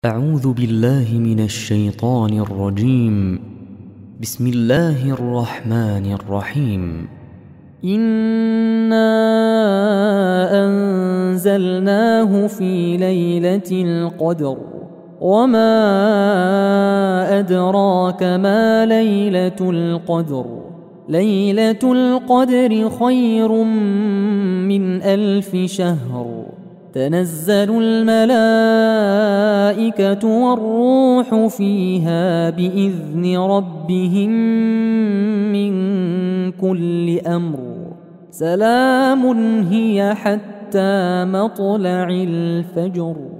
أعوذ بالله من الشيطان الرجيم. بسم الله الرحمن الرحيم. إنا أنزلناه في ليلة القدر وما أدراك ما ليلة القدر. ليلة القدر خير من 1000 شهر. تنزل الملائكة والروح فيها بإذن ربهم من كل أمر. سلام هي حتى مطلع الفجر.